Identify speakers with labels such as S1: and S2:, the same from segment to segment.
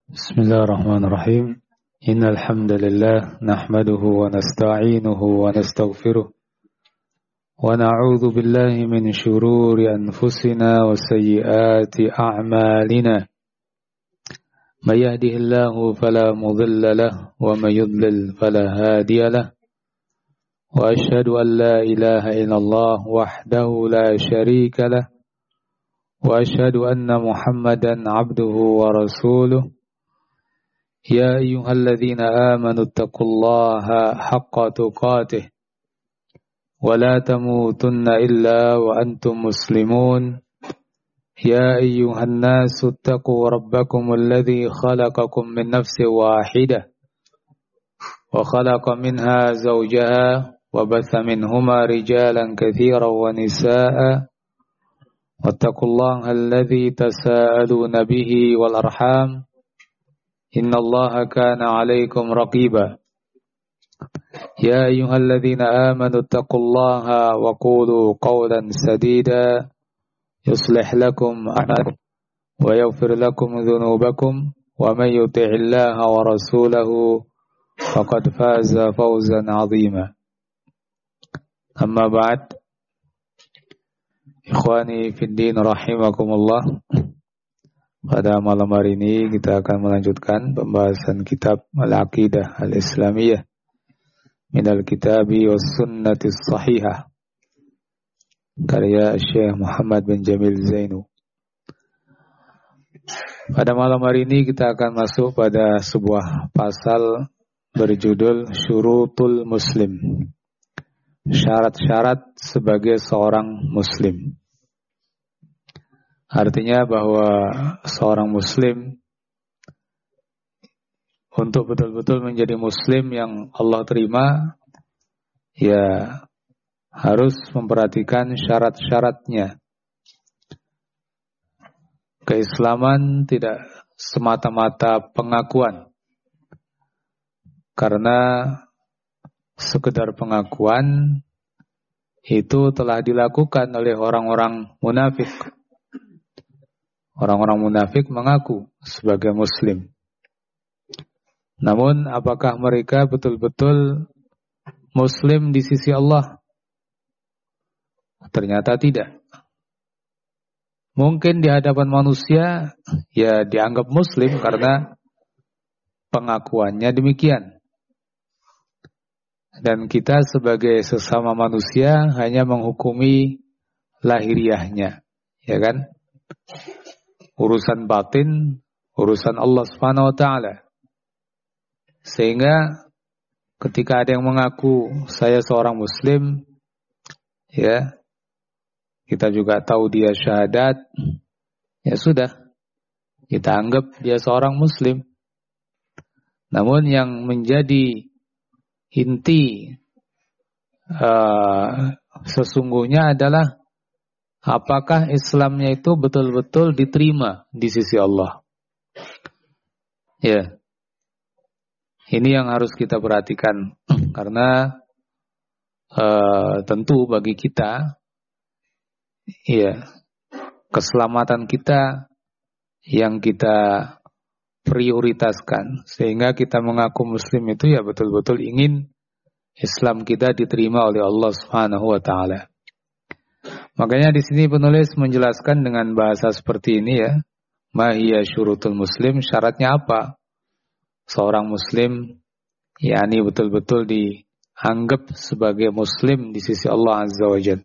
S1: بسم الله الرحمن الرحيم إن الحمد لله نحمده ونستعينه ونستغفره ونعوذ بالله من شرور أنفسنا وسيئات أعمالنا من يهده الله فلا مضل له ومن يضلل فلا هادي له وأشهد أن لا إله إلا الله وحده لا شريك له وأشهد أن محمدا عبده ورسوله يا أيها الذين آمنوا اتقوا الله حق تقاته ولا تموتن إلا وأنتم مسلمون يا أيها الناس اتقوا ربكم الذي خلقكم من نفس واحدة وخلق منها زوجها وبث منهما رجالا كثيرا ونساء واتقوا الله الذي تساءلون به والأرحام إن الله كان عليكم رقيبا يا أيها الذين آمنوا اتقوا الله وقولوا قولا سديدا يصلح لكم أعمالكم ويغفر لكم ذنوبكم ومن يطع الله ورسوله فقد فاز فوزا عظيما أما بعد إخواني في الدين رحمكم الله. Pada malam hari ini kita akan melanjutkan pembahasan kitab Al-Aqidah Al-Islamiyah Minal Kitabi was Sunnati Sahihah karya Syekh Muhammad bin Jamil Zainu. Pada malam hari ini kita akan masuk pada sebuah pasal berjudul Syurutul Muslim, syarat-syarat sebagai seorang Muslim. Artinya bahwa seorang Muslim untuk betul-betul menjadi Muslim yang Allah terima, ya harus memperhatikan syarat-syaratnya. Keislaman tidak semata-mata pengakuan, karena sekedar pengakuan itu telah dilakukan oleh orang-orang munafik. Orang-orang munafik mengaku sebagai Muslim. Namun apakah mereka betul-betul Muslim di sisi Allah? Ternyata tidak. Mungkin di hadapan manusia ya dianggap Muslim karena pengakuannya demikian. Dan kita sebagai sesama manusia hanya menghukumi lahiriahnya, ya kan? Urusan batin, urusan Allah Subhanahu wa taala. Sehingga ketika ada yang mengaku saya seorang Muslim, ya, kita juga tahu dia syahadat, ya sudah, kita anggap dia seorang Muslim. Namun yang menjadi inti sesungguhnya adalah apakah Islamnya itu betul-betul diterima di sisi Allah? Ya, ini yang harus kita perhatikan karena tentu bagi kita, ya, keselamatan kita yang kita prioritaskan, sehingga kita mengaku Muslim itu ya betul-betul ingin Islam kita diterima oleh Allah Subhanahu wa taala. Makanya di sini penulis menjelaskan dengan bahasa seperti ini, ya. Ma hiya syurutul muslim, syaratnya apa? Seorang muslim yakni betul-betul dianggap sebagai muslim di sisi Allah Azza wa Jalla.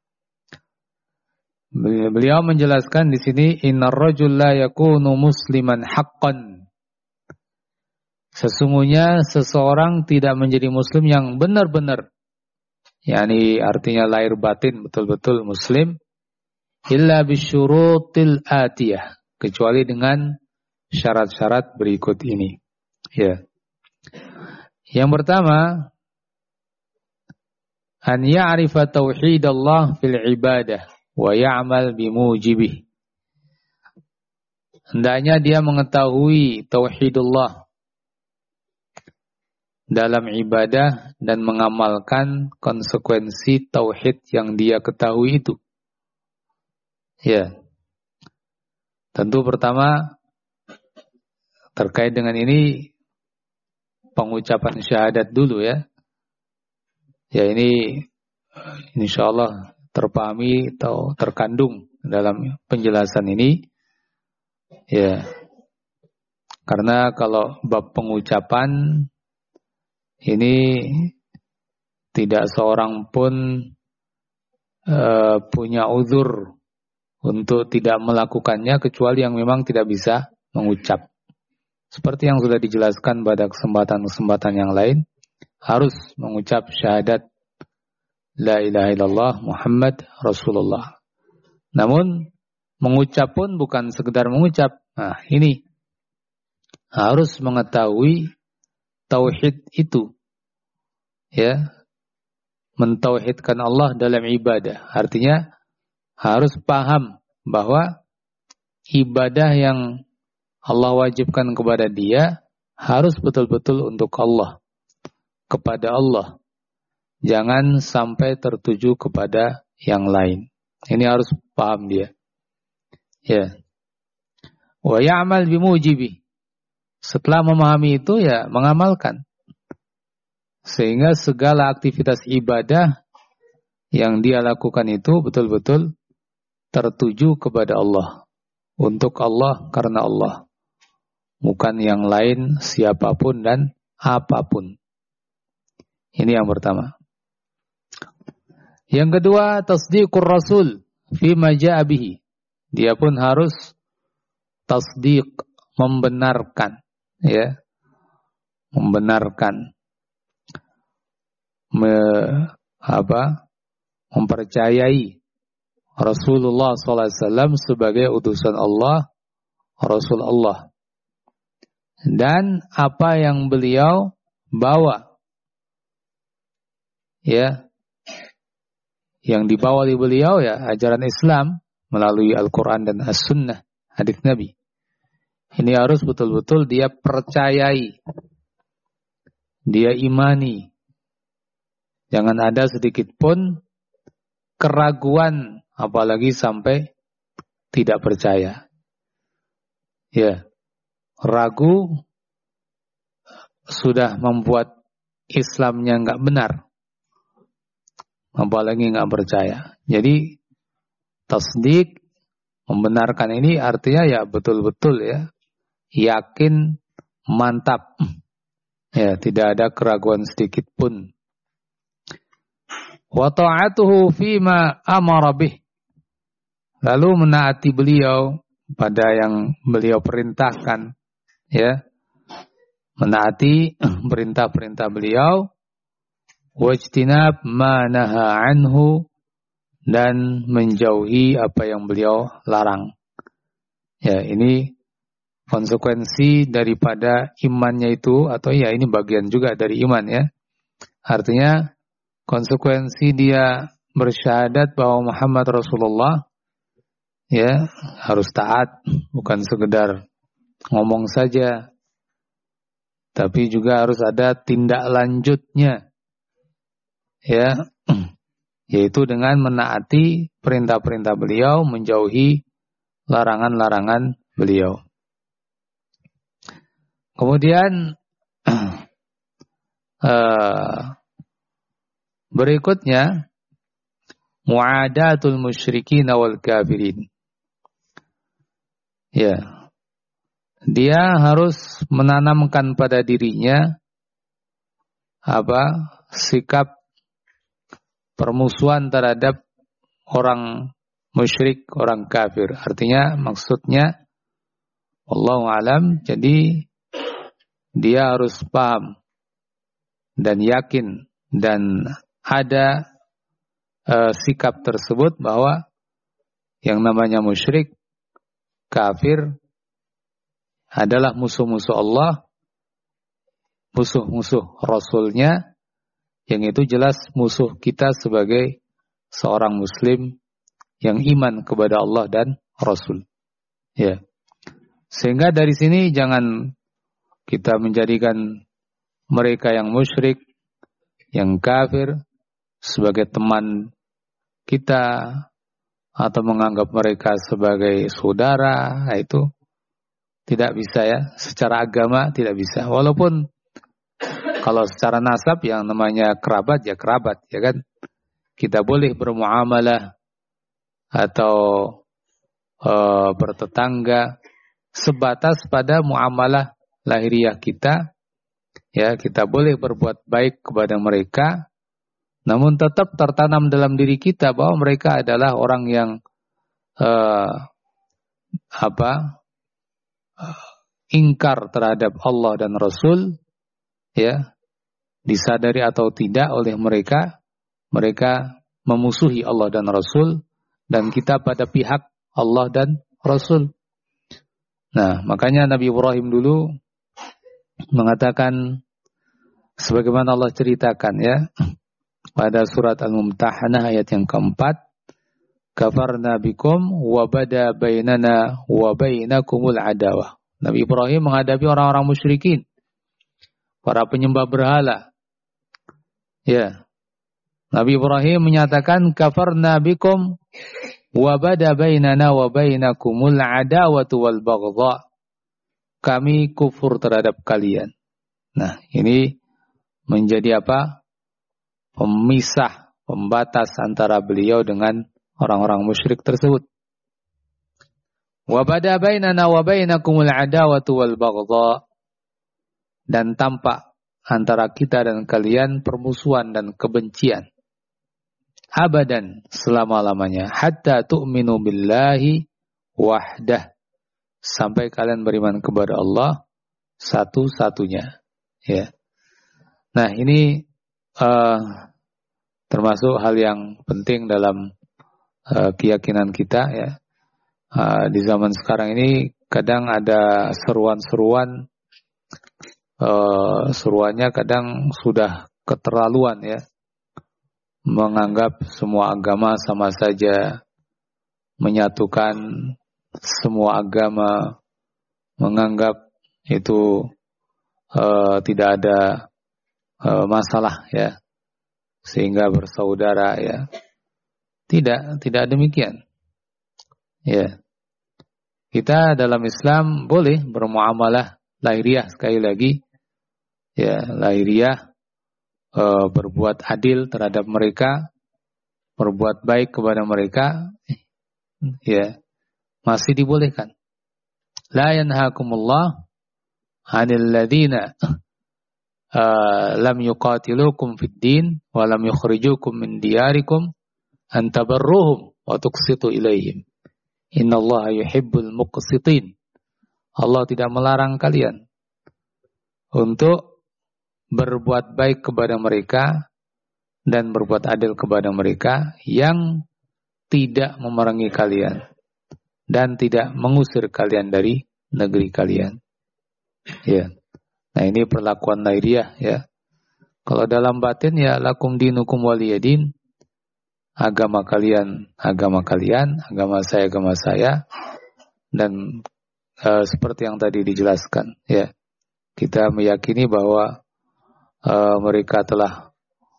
S1: Beliau menjelaskan di sini innar rajul la yakunu musliman haqqan. Sesungguhnya seseorang tidak menjadi muslim yang benar-benar, yakni artinya lahir batin betul-betul Muslim, illa bisyurutil atiyah, kecuali dengan syarat-syarat berikut ini. Ya. Yang pertama, an ya'rifa tauhidallah fil ibadah wa ya'mal bimujibih. Hendaknya dia mengetahui tauhidullah dalam ibadah dan mengamalkan konsekuensi tauhid yang dia ketahui itu. Ya. Tentu pertama terkait dengan ini pengucapan syahadat dulu ya. Ya ini insyaallah terpahami atau terkandung dalam penjelasan ini. Ya. Karena kalau bab pengucapan ini tidak seorang pun punya uzur untuk tidak melakukannya kecuali yang memang tidak bisa mengucap. Seperti yang sudah dijelaskan pada kesempatan-kesempatan yang lain, harus mengucap syahadat la ilaha illallah Muhammad Rasulullah. Namun mengucap pun bukan sekedar mengucap. Nah, ini harus mengetahui tauhid itu. Ya. Mentauhidkan Allah dalam ibadah. Artinya harus paham bahwa ibadah yang Allah wajibkan kepada dia harus betul-betul untuk Allah, kepada Allah. Jangan sampai tertuju kepada yang lain. Ini harus paham dia. Ya. Wa ya'mal bimujibi. Setelah memahami itu ya mengamalkan. Sehingga segala aktivitas ibadah yang dia lakukan itu betul-betul tertuju kepada Allah. Untuk Allah, karena Allah. Bukan yang lain, siapapun dan apapun. Ini yang pertama. Yang kedua, tasdiqur rasul fima ja'a bihi. Dia pun harus tasdiq, membenarkan, ya. Membenarkan. Mempercayai Rasulullah SAW sebagai utusan Allah, Rasul Allah. Dan apa yang beliau bawa, ya, yang dibawa oleh beliau ya ajaran Islam melalui Al-Quran dan As-Sunnah, hadits Nabi. Ini harus betul-betul dia percayai, dia imani. Jangan ada sedikit pun keraguan, apalagi sampai tidak percaya. Ya. Ragu sudah membuat Islamnya enggak benar, apalagi enggak percaya. Jadi tasdik, membenarkan ini artinya ya betul-betul ya, yakin, mantap, ya tidak ada keraguan sedikit pun. Wa ta'atuhu fima amara bih, lalu menaati beliau pada yang beliau perintahkan. Ya, menaati perintah-perintah beliau, wajtinab ma naha anhu, dan menjauhi apa yang beliau larang. Ya, ini konsekuensi daripada imannya itu, atau ya ini bagian juga dari iman ya. Artinya konsekuensi dia bersyahadat bahwa Muhammad Rasulullah, ya harus taat, bukan sekedar ngomong saja, tapi juga harus ada tindak lanjutnya, ya, yaitu dengan menaati perintah-perintah beliau, menjauhi larangan-larangan beliau. Kemudian berikutnya mu'adatul musyrikin wal kafirin. Ya. Dia harus menanamkan pada dirinya sikap permusuhan terhadap orang musyrik, orang kafir. Artinya maksudnya wallahu alam, jadi dia harus paham dan yakin dan ada sikap tersebut bahwa yang namanya musyrik, kafir adalah musuh-musuh Allah, musuh-musuh Rasulnya, yang itu jelas musuh kita sebagai seorang Muslim yang iman kepada Allah dan Rasul. Ya, sehingga dari sini jangan kita menjadikan mereka yang musyrik, yang kafir sebagai teman kita atau menganggap mereka sebagai saudara. Itu Tidak bisa ya, secara agama tidak bisa. Walaupun kalau secara nasab yang namanya kerabat ya kerabat, ya kan? Kita boleh bermuamalah atau bertetangga sebatas pada muamalah lahiriah kita. Ya, kita boleh berbuat baik kepada mereka, namun tetap tertanam dalam diri kita bahwa mereka adalah orang yang ingkar terhadap Allah dan Rasul, ya, disadari atau tidak oleh mereka memusuhi Allah dan Rasul, dan kita pada pihak Allah dan Rasul. Nah, makanya Nabi Ibrahim dulu mengatakan sebagaimana Allah ceritakan ya pada surat Al-Mumtahanah ayat yang keempat, kafarna bikum wa bada bainana wa bainakumul adawah. Nabi Ibrahim menghadapi orang-orang musyrikin, para penyembah berhala. Ya. Nabi Ibrahim menyatakan kafarna bikum wa bada bainana wa bainakumul adawatu wal baghdha. Kami kufur terhadap kalian. Nah, ini menjadi apa? Pemisah, pembatas antara beliau dengan orang-orang musyrik tersebut. Wa bada bainana wa bainakumul adawatu wal baghdha, dan tampak antara kita dan kalian permusuhan dan kebencian abadan, selama-lamanya, hatta tu'minu billahi wahdah, sampai kalian beriman kepada Allah satu-satunya. Ya. Nah, ini termasuk hal yang penting dalam keyakinan kita ya. Di zaman sekarang ini kadang ada seruan-seruan, seruannya kadang sudah keterlaluan ya, menganggap semua agama sama saja, menyatukan semua agama, menganggap itu tidak ada masalah ya, sehingga bersaudara ya. Tidak demikian. Ya. Kita dalam Islam boleh bermuamalah lahiriah, sekali lagi ya, lahiriah, berbuat adil terhadap mereka, berbuat baik kepada mereka, ya, masih dibolehkan. La yanhakumullah 'anil ladzina lam yuqatilukum fid din wa lam yukhrijukum min diyarikum an tabarruhum wa tuqsitu ilaihim. Innallaha yuhibbul muqsitin. Allah tidak melarang kalian untuk berbuat baik kepada mereka dan berbuat adil kepada mereka yang tidak memerangi kalian dan tidak mengusir kalian dari negeri kalian. Ya. Nah, ini perlakuan lahiriah ya. Kalau dalam batin ya lakum dinukum waliyadin. Agama kalian, agama saya, dan seperti yang tadi dijelaskan ya. Kita meyakini bahwa mereka telah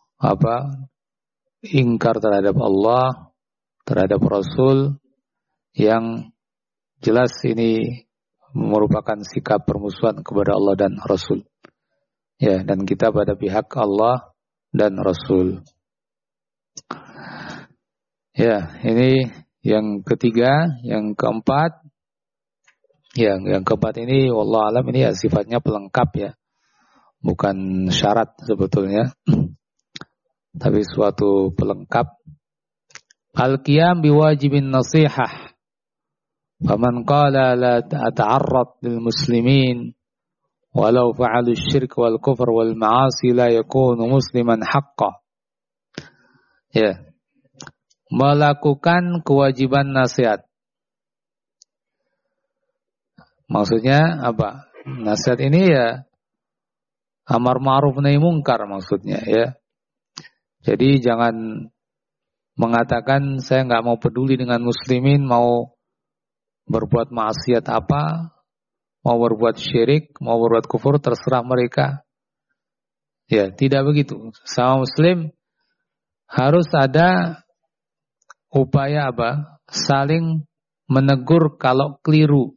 S1: ingkar terhadap Allah, terhadap Rasul, yang jelas ini merupakan sikap permusuhan kepada Allah dan Rasul. Ya, dan kita pada pihak Allah dan Rasul. Ya, ini yang ketiga, yang keempat. Yang keempat ini wallahu alam ini ya sifatnya pelengkap ya. Bukan syarat sebetulnya. Tapi suatu pelengkap. Al-qiyam biwajibin nasihah. Faman qala la ata'arrad lil muslimin walau fa'alu syirk wal kufr wal ma'asi la yakunu musliman haqqan. Ya. Melakukan kewajiban nasihat. Maksudnya apa? Nasihat ini ya amar ma'ruf nahi mungkar maksudnya ya. Jadi jangan mengatakan saya nggak mau peduli dengan muslimin, mau berbuat maksiat apa, mau berbuat syirik, mau berbuat kufur, terserah mereka. Ya, tidak begitu. Sama muslim harus ada upaya apa? Saling menegur kalau keliru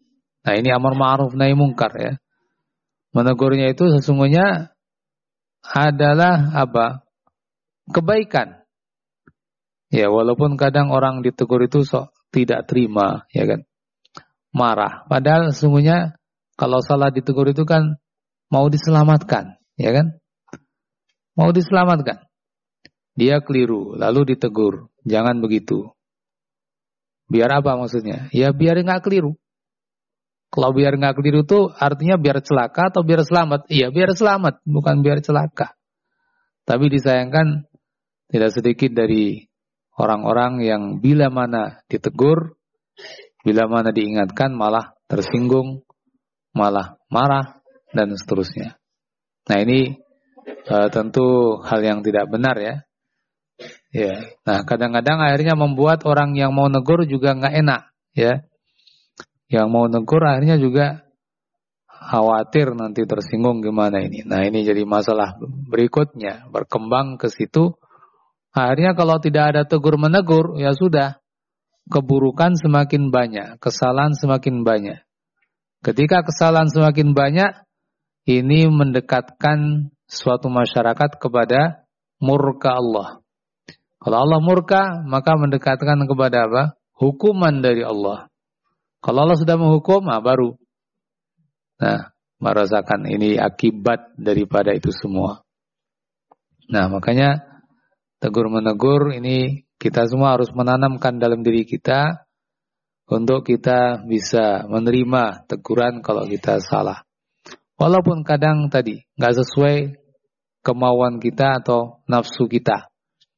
S1: Nah, ini amar ma'ruf nahi mungkar ya. Menegurnya itu sesungguhnya adalah apa? Kebaikan. Ya, walaupun kadang orang ditegur itu sok tidak terima, ya kan? Marah. Padahal sesungguhnya kalau salah ditegur itu kan mau diselamatkan, ya kan? Mau diselamatkan. Dia keliru, lalu ditegur. Jangan begitu. Biar apa maksudnya? Ya biar nggak keliru. Kalau biar nggak keliru itu artinya biar celaka atau biar selamat? Iya biar selamat, bukan biar celaka. Tapi disayangkan tidak sedikit dari orang-orang yang bila mana ditegur, bila mana diingatkan malah tersinggung, malah marah, dan seterusnya. Nah ini tentu hal yang tidak benar ya. Ya. Nah kadang-kadang akhirnya membuat orang yang mau negur juga nggak enak ya. Yang mau negur akhirnya juga khawatir nanti tersinggung gimana ini. Nah ini jadi masalah berikutnya, berkembang ke situ. Akhirnya kalau tidak ada tegur menegur, ya sudah, keburukan semakin banyak, kesalahan semakin banyak. Ketika kesalahan semakin banyak, ini mendekatkan suatu masyarakat kepada murka Allah. Kalau Allah murka, maka mendekatkan kepada apa? Hukuman dari Allah. Kalau Allah sudah menghukum, baru. Nah, merasakan ini akibat daripada itu semua. Nah, makanya tegur menegur ini kita semua harus menanamkan dalam diri kita untuk kita bisa menerima teguran kalau kita salah. Walaupun kadang tadi nggak sesuai kemauan kita atau nafsu kita.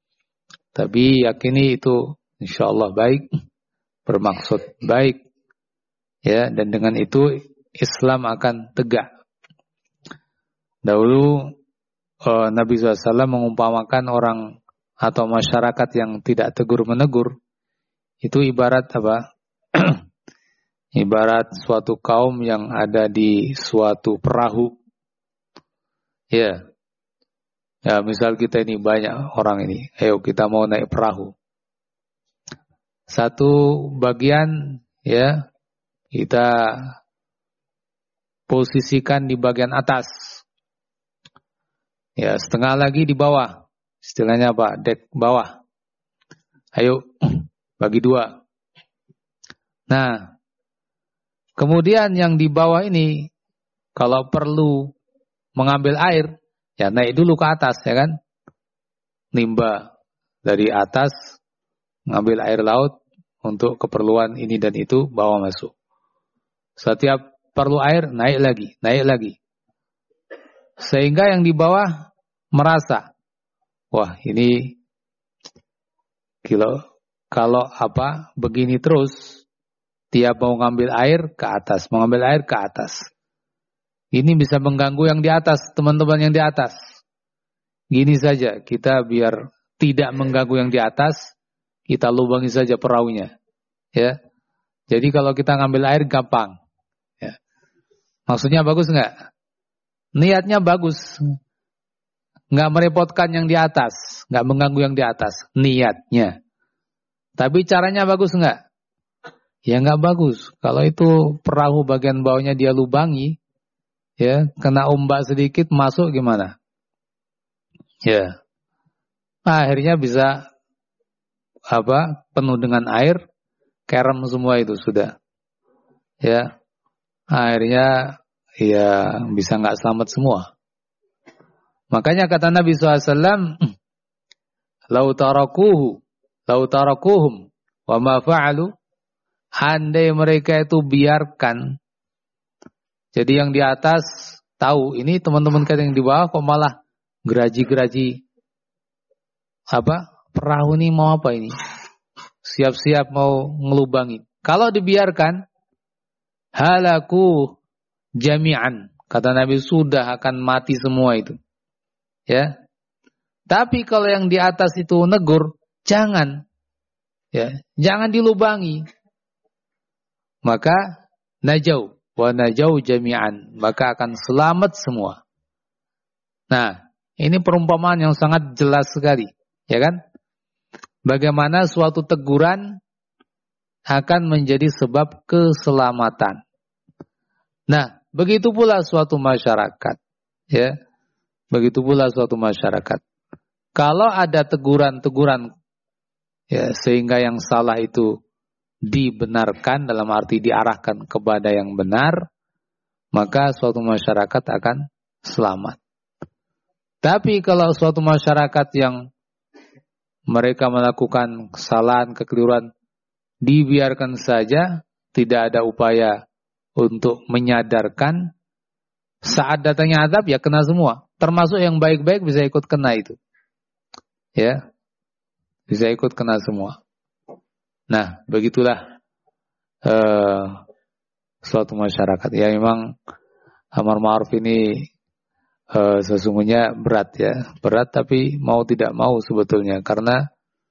S1: Tapi yakini itu insya Allah baik, bermaksud baik. Ya, dan dengan itu Islam akan tegak. Dahulu Nabi SAW mengumpamakan orang atau masyarakat yang tidak tegur menegur itu ibarat apa? Ibarat suatu kaum yang ada di suatu perahu. Ya. Ya, misal kita ini banyak orang ini, ayo kita mau naik perahu. Satu bagian ya kita posisikan di bagian atas. Ya, setengah lagi di bawah. Istilahnya apa? Dek bawah. Ayo, bagi dua. Nah, kemudian yang di bawah ini, kalau perlu mengambil air, ya naik dulu ke atas, ya kan? Nimba dari atas, ngambil air laut untuk keperluan ini dan itu, bawa masuk. Setiap perlu air, naik lagi. Sehingga yang di bawah merasa, wah ini kalau apa begini terus, tiap mau ngambil air ke atas, Ini bisa mengganggu yang di atas, teman-teman yang di atas. Gini saja, kita biar tidak mengganggu yang di atas, kita lubangi saja perahunya. Ya. Jadi kalau kita ngambil air gampang. Ya. Maksudnya bagus nggak? Niatnya bagus. Nggak merepotkan yang di atas, nggak mengganggu yang di atas. Niatnya. Tapi caranya bagus nggak? Ya nggak bagus. Kalau itu perahu bagian bawahnya dia lubangi, ya kena ombak sedikit masuk gimana? Ya, akhirnya bisa apa? Penuh dengan air, kerem semua itu sudah. Ya, akhirnya ya bisa nggak selamat semua. Makanya kata Nabi SAW, lau tarakuhum, wa ma fa'alu, andai mereka itu biarkan. Jadi yang di atas tahu, ini teman-teman kita yang di bawah kok malah geraji-geraji apa? Perahu ini mau apa ini? Siap-siap mau ngelubangi. Kalau dibiarkan, halaku jami'an. Kata Nabi sudah akan mati semua itu. Ya. Tapi kalau yang di atas itu negur, jangan. Ya, jangan dilubangi. Maka najau wa najau jami'an, maka akan selamat semua. Nah, ini perumpamaan yang sangat jelas sekali, ya kan? Bagaimana suatu teguran akan menjadi sebab keselamatan. Nah, begitu pula suatu masyarakat, ya. Begitu pula suatu masyarakat. Kalau ada teguran-teguran, ya, sehingga yang salah itu dibenarkan, dalam arti diarahkan kepada yang benar, maka suatu masyarakat akan selamat. Tapi kalau suatu masyarakat yang mereka melakukan kesalahan, kekeliruan, dibiarkan saja, tidak ada upaya untuk menyadarkan, saat datangnya azab ya kena semua. Termasuk yang baik-baik bisa ikut kena itu. Ya. Bisa ikut kena semua. Nah, begitulah suatu masyarakat. Ya memang amar ma'ruf ini sesungguhnya berat ya. Berat tapi mau tidak mau sebetulnya. Karena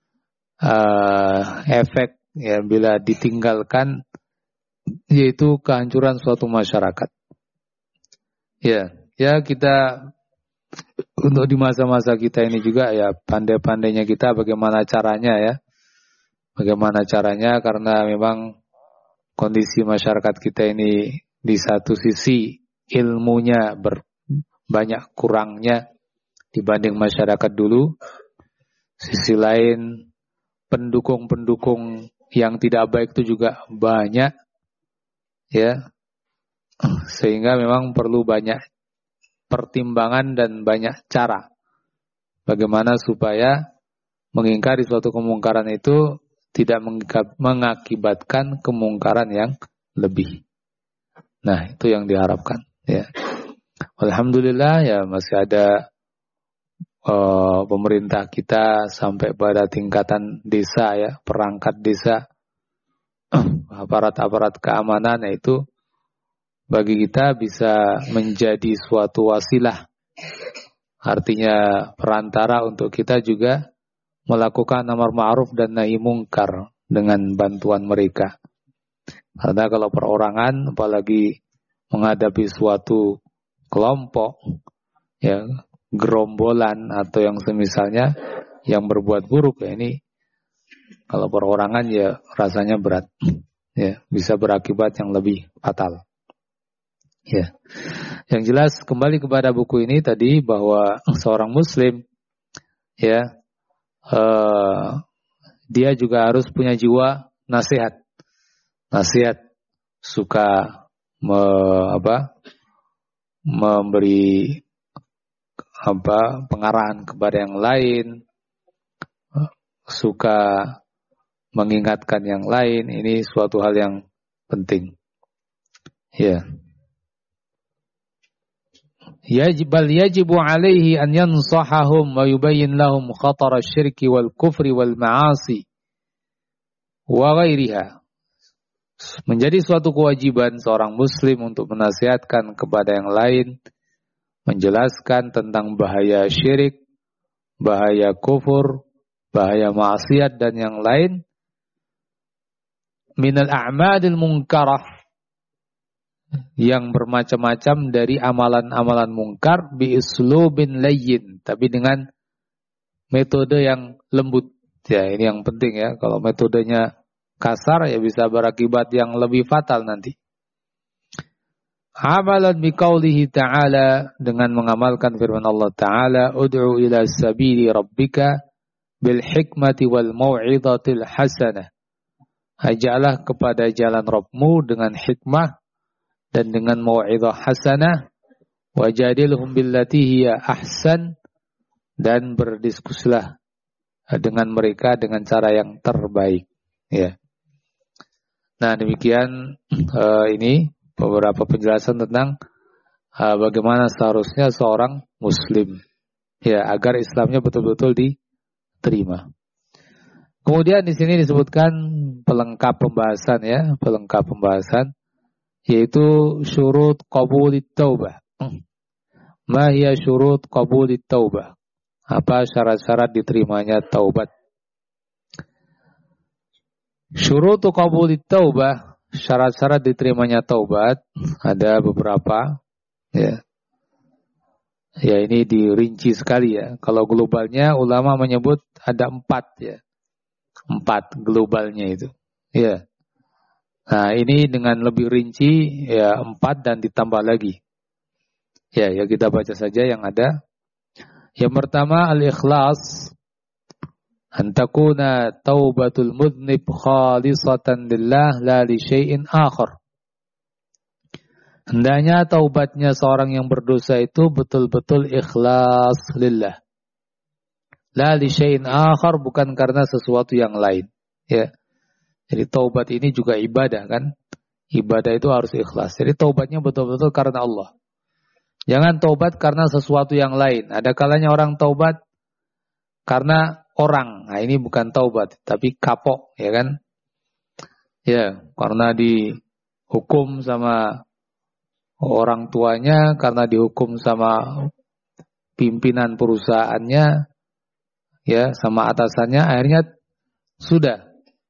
S1: efek ya bila ditinggalkan yaitu kehancuran suatu masyarakat. Ya, ya kita untuk di masa-masa kita ini juga ya pandai-pandainya kita bagaimana caranya ya. Bagaimana caranya karena memang kondisi masyarakat kita ini di satu sisi ilmunya banyak kurangnya dibanding masyarakat dulu. Sisi lain pendukung-pendukung yang tidak baik itu juga banyak. Ya, sehingga memang perlu banyak pertimbangan dan banyak cara bagaimana supaya mengingkari suatu kemungkaran itu tidak mengakibatkan kemungkaran yang lebih. Nah, itu yang diharapkan. Ya, alhamdulillah ya masih ada pemerintah kita sampai pada tingkatan desa ya, perangkat desa. Aparat-aparat keamanan itu bagi kita bisa menjadi suatu wasilah. Artinya perantara untuk kita juga melakukan amar ma'ruf dan nahi mungkar dengan bantuan mereka. Karena kalau perorangan apalagi menghadapi suatu kelompok ya gerombolan atau yang semisalnya yang berbuat buruk ya ini kalau perorangan ya rasanya berat, ya bisa berakibat yang lebih fatal. Ya, yang jelas kembali kepada buku ini tadi bahwa seorang Muslim, ya, dia juga harus punya jiwa nasihat, suka memberi pengarahan kepada yang lain, suka mengingatkan yang lain, ini suatu hal yang penting. Ya. Yajibu alaihi an yansahahum wa yubayyin lahum khatar asy-syirki wal kufri wal ma'asi wa ghairiha. Menjadi suatu kewajiban seorang muslim untuk menasihatkan kepada yang lain, menjelaskan tentang bahaya syirik, bahaya kufur, bahaya maksiat dan yang lain minal a'madil munkarah, yang bermacam-macam dari amalan-amalan mungkar bi uslubin layyin, tapi dengan metode yang lembut. Ya, ini yang penting ya. Kalau metodenya kasar ya bisa berakibat yang lebih fatal nanti. Amalan bi qaulihi ta'ala, dengan mengamalkan firman Allah Ta'ala, ud'u ila sabili rabbika bil hikmati wal mau'izatil hasanah. Ajaklah kepada jalan Rabbmu dengan hikmah dan dengan mau'izah hasanah, wajadilhum billati hiya ahsan, dan berdiskusilah dengan mereka dengan cara yang terbaik. Ya. Nah, demikian ini beberapa penjelasan tentang bagaimana seharusnya seorang muslim ya agar Islamnya betul-betul diterima. Kemudian di sini disebutkan pelengkap pembahasan yaitu syurut qabulit taubah. Ma hiya syurut qabulit taubah? Apa syarat-syarat diterimanya taubat? Syurut qabulit taubah, syarat-syarat diterimanya taubat ada beberapa ya. Ya ini dirinci sekali ya. Kalau globalnya ulama menyebut ada 4 ya. 4 globalnya itu. Ya. Nah, ini dengan lebih rinci ya 4 dan ditambah lagi. Ya kita baca saja yang ada. Yang pertama al-ikhlas, an takuna taubatul mudhnib khalisatan lillah la li syai'in akhar. Hendaknya taubatnya seorang yang berdosa itu betul-betul ikhlas lillah. La li syai'in akhar, bukan karena sesuatu yang lain. Ya. Jadi taubat ini juga ibadah kan? Ibadah itu harus ikhlas. Jadi taubatnya betul-betul karena Allah. Jangan taubat karena sesuatu yang lain. Ada kalanya orang taubat karena orang. Nah, ini bukan taubat, tapi kapok, ya kan? Ya, karena dihukum sama orang tuanya, karena dihukum sama pimpinan perusahaannya, ya, sama atasannya, akhirnya sudah,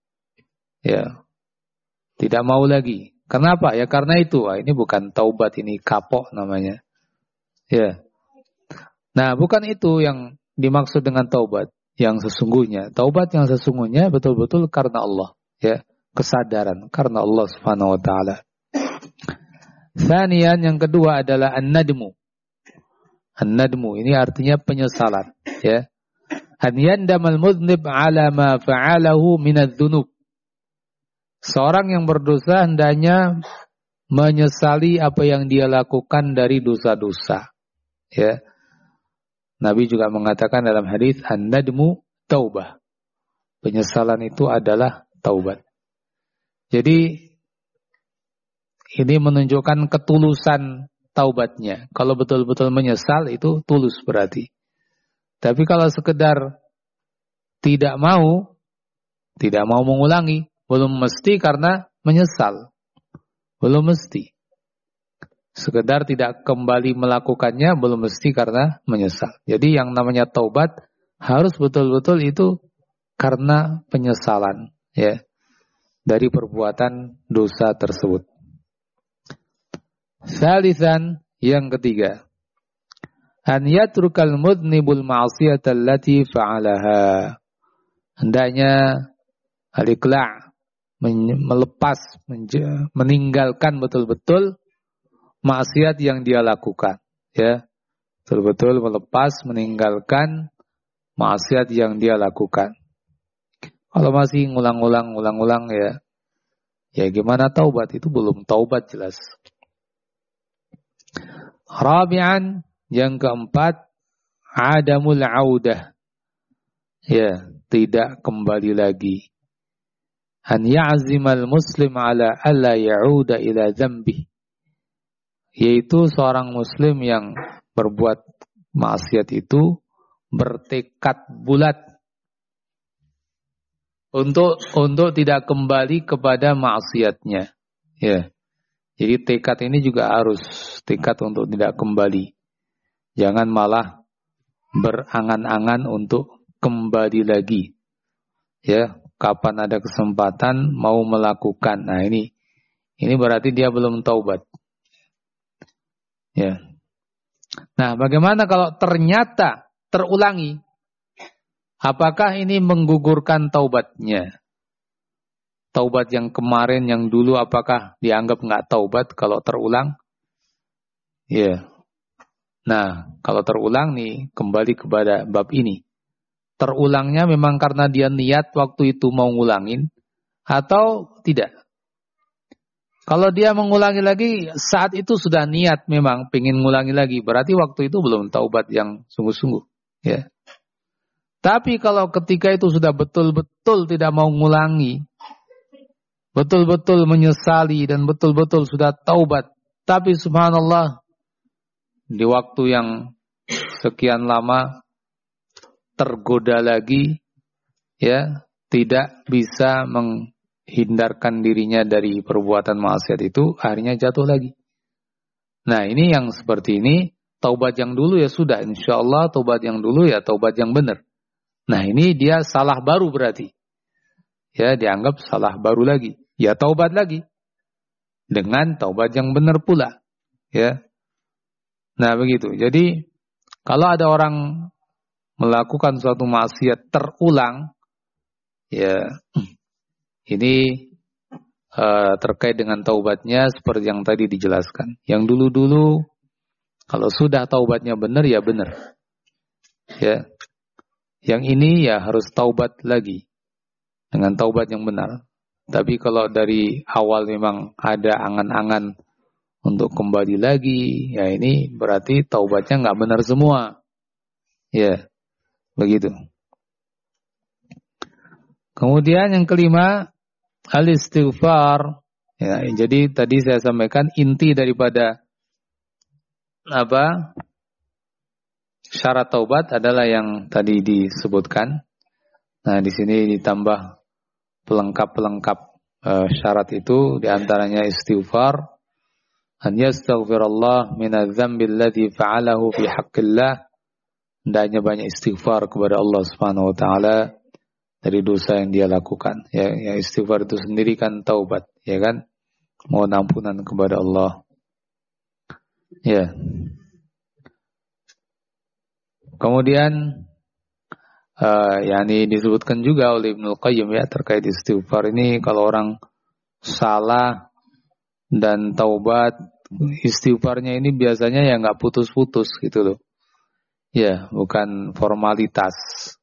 S1: ya, tidak mau lagi. Kenapa? Ya karena itu. Nah, ini bukan taubat, ini kapok namanya. Ya. Nah, bukan itu yang dimaksud dengan taubat yang sesungguhnya. Taubat yang sesungguhnya betul-betul karena Allah, ya, kesadaran karena Allah Subhanahu wa taala. Tsaniyan, yang kedua adalah an-nadmu. An-nadmu ini artinya penyesalan, ya. An yandamal mudhnib ala ma fa'alahu minadz-dzunub. Seorang yang berdosa hendaknya menyesali apa yang dia lakukan dari dosa-dosa. Ya. Nabi juga mengatakan dalam hadis an-nadmu taubah. Penyesalan itu adalah taubat. Jadi ini menunjukkan ketulusan taubatnya. Kalau betul-betul menyesal itu tulus berarti. Tapi kalau sekedar tidak mau mengulangi, belum mesti karena menyesal. Belum mesti. Sekedar tidak kembali melakukannya belum mesti karena menyesal. Jadi yang namanya taubat harus betul-betul itu karena penyesalan, ya, dari perbuatan dosa tersebut. Salisan, yang ketiga, an yatrukal mudnibul ma'siyata allati fa'alaha. Hendaknya al-iqla', melepas, meninggalkan betul-betul maksiat yang dia lakukan, ya, betul-betul melepas, meninggalkan maksiat yang dia lakukan. Kalau masih ngulang-ulang, ya gimana taubat? Itu belum taubat jelas. Rabi'an, yang keempat, adamul audah, ya, tidak kembali lagi. An ya'zimal muslim ala alla ya'uda ila dzambihi, yaitu seorang muslim yang berbuat maksiat itu bertekad bulat untuk tidak kembali kepada maksiatnya. Ya. Jadi tekad ini juga harus tekad untuk tidak kembali. Jangan malah berangan-angan untuk kembali lagi. Ya, kapan ada kesempatan mau melakukan. Nah, ini berarti dia belum taubat. Ya. Nah, bagaimana kalau ternyata terulangi? Apakah ini menggugurkan taubatnya? Taubat yang kemarin, yang dulu, apakah dianggap nggak taubat kalau terulang? Ya. Nah, kalau terulang nih, kembali kepada bab ini. Terulangnya memang karena dia niat waktu itu mau ngulangin, atau tidak? Kalau dia mengulangi lagi, saat itu sudah niat memang pengen ngulangi lagi. Berarti waktu itu belum taubat yang sungguh-sungguh. Ya. Tapi kalau ketika itu sudah betul-betul tidak mau ngulangi, betul-betul menyesali dan betul-betul sudah taubat. Tapi subhanallah, di waktu yang sekian lama tergoda lagi, ya, tidak bisa hindarkan dirinya dari perbuatan maksiat itu, akhirnya jatuh lagi. Nah, ini yang seperti ini, taubat yang dulu ya sudah, insyaallah taubat yang dulu ya taubat yang benar. Nah, ini dia salah baru berarti. Ya, dianggap salah baru lagi. Ya taubat lagi. Dengan taubat yang benar pula. Ya. Nah, begitu. Jadi, kalau ada orang melakukan suatu maksiat terulang, ya, ini terkait dengan taubatnya seperti yang tadi dijelaskan. Yang dulu-dulu kalau sudah taubatnya benar ya benar. Ya. Yang ini ya harus taubat lagi dengan taubat yang benar. Tapi kalau dari awal memang ada angan-angan untuk kembali lagi, ya ini berarti taubatnya nggak benar semua. Ya, begitu. Kemudian yang kelima, al-istighfar. Ya, jadi tadi saya sampaikan inti daripada syarat taubat adalah yang tadi disebutkan. Nah, di sini ditambah pelengkap-pelengkap syarat itu, diantaranya istighfar. An yastaghfirullah minadz-dzambi alladzi fa'alahu fi haqqillah. Hendaknya banyak istighfar kepada Allah Subhanahu wa taala dari dosa yang dia lakukan. Ya, istighfar itu sendiri kan taubat, ya kan? Mohon ampunan kepada Allah. Ya. Kemudian yakni disebutkan juga oleh Ibnu Qayyim ya terkait istighfar ini, kalau orang salah dan taubat, istighfarnya ini biasanya ya nggak putus-putus gitu loh. Ya, bukan formalitas.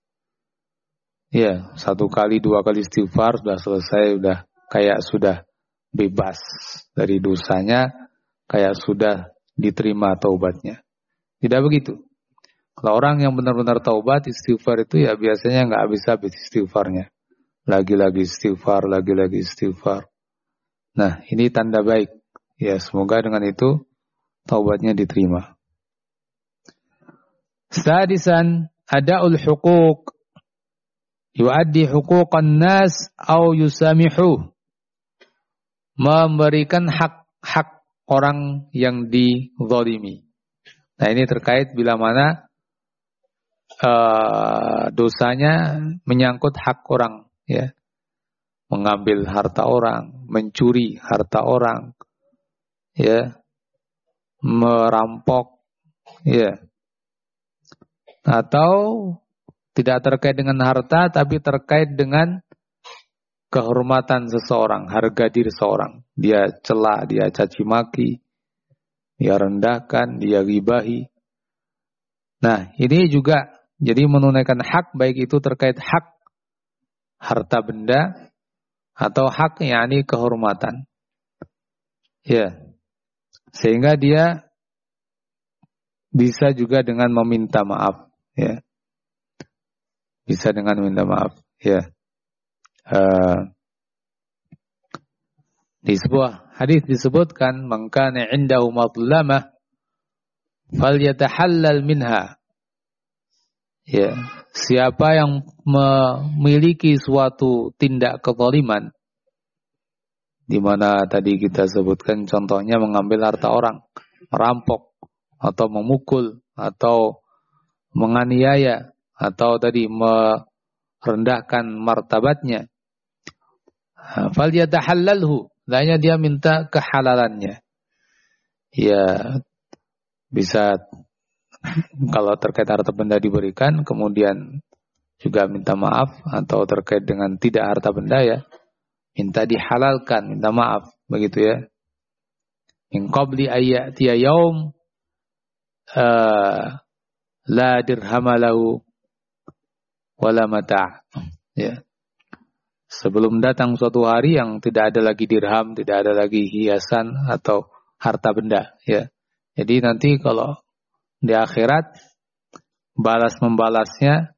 S1: Ya, 1 kali 2 kali istighfar sudah selesai, sudah bebas dari dosanya, kayak sudah diterima taubatnya. Tidak begitu. Kalau orang yang benar-benar taubat, istighfar itu ya biasanya nggak habis-habis istighfarnya. Lagi-lagi istighfar, lagi-lagi istighfar. Nah, ini tanda baik. Ya, semoga dengan itu taubatnya diterima. Sadisan, ada'ul huquq. Yu'addi huquqan nas au yusamihu. Memberikan hak-hak orang yang dizalimi. Nah, ini terkait bila mana dosanya menyangkut hak orang, ya. Mengambil harta orang, mencuri harta orang, ya. Merampok, ya. Atau tidak terkait dengan harta tapi terkait dengan kehormatan seseorang, harga diri seseorang. Dia cela, dia caci maki, dia rendahkan, dia ghibahi. Nah, ini juga jadi menunaikan hak, baik itu terkait hak harta benda atau hak yakni kehormatan. Ya. Sehingga dia bisa juga dengan meminta maaf, ya. Bisa dengan meminta maaf, ya. Di sebuah hadis disebutkan, man kana 'indahu madlamah falyatahallal minha. Ya, siapa yang memiliki suatu tindak kezaliman, di mana tadi kita sebutkan contohnya mengambil harta orang, merampok atau memukul atau menganiaya atau tadi merendahkan martabatnya, falyatahallalhu, lainnya dia minta kehalalannya. Ya, bisa kalau terkait harta benda diberikan, kemudian juga minta maaf, atau terkait dengan tidak harta benda ya, minta dihalalkan, minta maaf, begitu ya. Min qabli ayyatiya yaum la dirhamalahu wala mata'. Ya. Sebelum datang suatu hari yang tidak ada lagi dirham, tidak ada lagi hiasan atau harta benda, ya. Jadi nanti kalau di akhirat balas membalasnya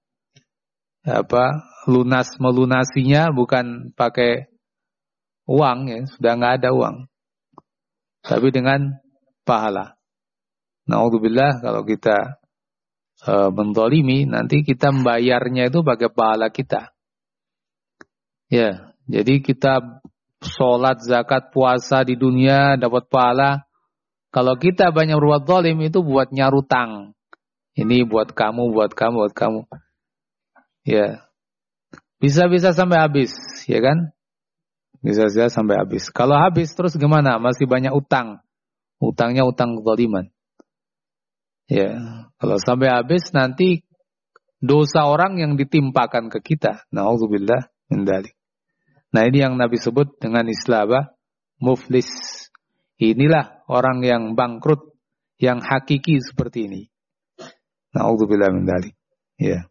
S1: lunas melunasinya bukan pakai uang, ya, sudah nggak ada uang, tapi dengan pahala. Na'udzubillah, kalau kita menzalimi, nanti kita membayarnya itu pakai pahala kita. Ya, jadi kita sholat, zakat, puasa di dunia dapat pahala. Kalau kita banyak berbuat zalim itu buat nyarutang. Ini buat kamu, buat kamu, buat kamu. Ya. Bisa-bisa sampai habis, ya kan? Bisa-bisa sampai habis. Kalau habis terus gimana? Masih banyak utang. Utangnya utang zaliman. Ya, kalau sampai habis nanti dosa orang yang ditimpakan ke kita. Na'udzubillah min dzalik. Nah, ini yang Nabi sebut dengan istilah apa? muflis. Inilah orang yang bangkrut, yang hakiki seperti ini. Na'udzubillah min dzalik. Ya.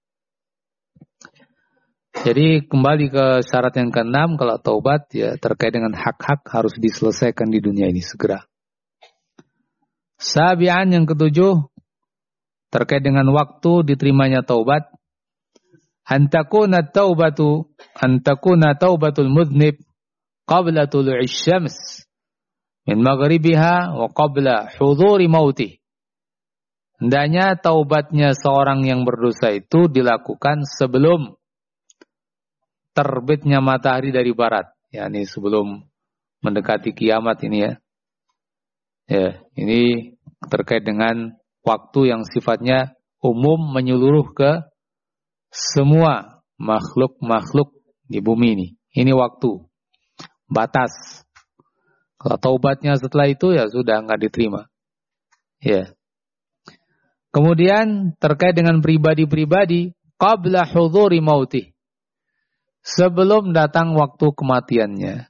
S1: Jadi kembali ke syarat yang ke-6, kalau taubat ya terkait dengan hak-hak harus diselesaikan di dunia ini segera. Sabian yang ke-7 terkait dengan waktu diterimanya taubat. Antakuna taubatul mudhnib qabla tulu'is syams min maghribiha wa qabla hudhuri mautih. Hendaknya taubatnya seorang yang berdosa itu dilakukan sebelum terbitnya matahari dari barat, yakni sebelum mendekati kiamat ini ya. Ya, ini terkait dengan waktu yang sifatnya umum menyeluruh ke semua makhluk-makhluk di bumi ini. Ini waktu, batas. Kalau taubatnya setelah itu ya sudah enggak diterima. Ya. Kemudian terkait dengan pribadi-pribadi, qabla hudhuri mautih. Sebelum datang waktu kematiannya.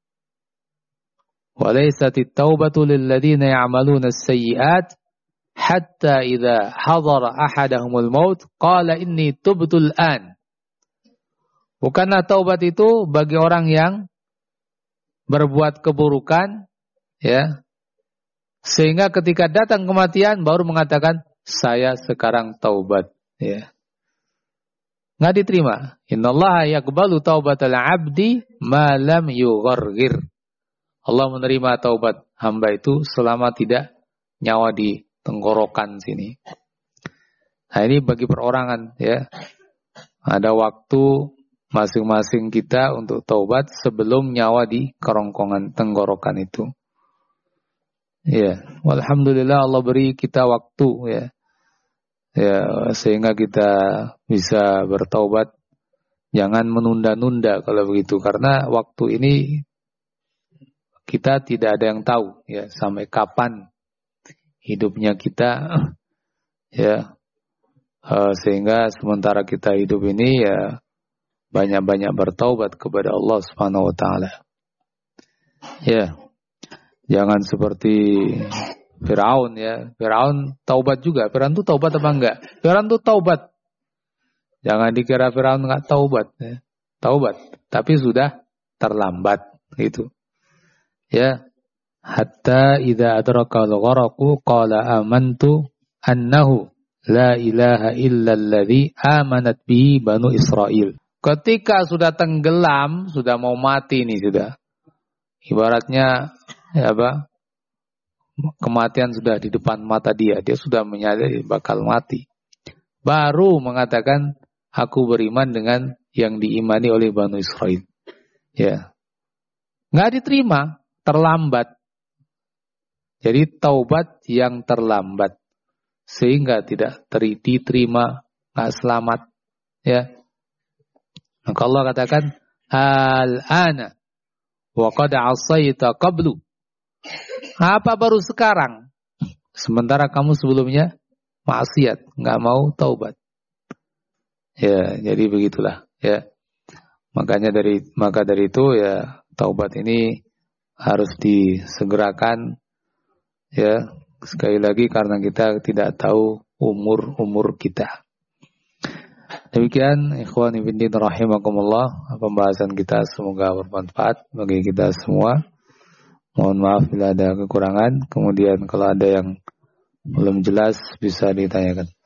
S1: Walaisatit taubatu lilladzina ya'maluna as-sayyi'at hatta idza hadara ahadahumul maut qala inni tubtul an. Bukanlah taubat itu bagi orang yang berbuat keburukan ya, sehingga ketika datang kematian baru mengatakan saya sekarang taubat ya. Nggak diterima. Innallaha yaqbalu taubatal 'abdi ma lam yughargir. Allah menerima taubat hamba itu selama tidak nyawa di tenggorokan sini. Nah, ini bagi perorangan ya. Ada waktu masing-masing kita untuk taubat sebelum nyawa di kerongkongan tenggorokan itu. Ya, walhamdulillah Allah beri kita waktu ya. Ya, sehingga kita bisa bertaubat. Jangan menunda-nunda kalau begitu, karena waktu ini kita tidak ada yang tahu ya sampai kapan hidupnya kita ya. Sehingga sementara kita hidup ini ya banyak-banyak bertaubat kepada Allah Subhanahu wa taala. Ya. Jangan seperti Firaun ya. Firaun taubat juga. Firaun itu taubat apa enggak? Firaun itu taubat. Jangan dikira Firaun enggak taubat ya. Taubat, tapi sudah terlambat gitu. Ya. Hatta idza adraka al-gharaqu qala amantu annahu la ilaha illa alladhi amanat bihi banu Israil. Ketika sudah tenggelam, sudah mau mati nih sudah. Ibaratnya ya apa? Kematian sudah di depan mata dia sudah menyadari bakal mati. Baru mengatakan aku beriman dengan yang diimani oleh Banu Israil. Ya. Nggak diterima, terlambat. Jadi taubat yang terlambat sehingga tidak diterima, nggak selamat. Ya. Maka Allah katakan al-ana wa qad 'asaita qablu. Apa baru sekarang? Sementara kamu sebelumnya maksiat, nggak mau taubat. Ya, jadi begitulah. Ya, maka dari itu ya taubat ini harus disegerakan. Ya, sekali lagi karena kita tidak tahu umur kita. Demikian ikhwan fillah rahimakumullah pembahasan kita, semoga bermanfaat bagi kita semua. Mohon maaf bila ada kekurangan. Kemudian kalau ada yang belum jelas bisa ditanyakan.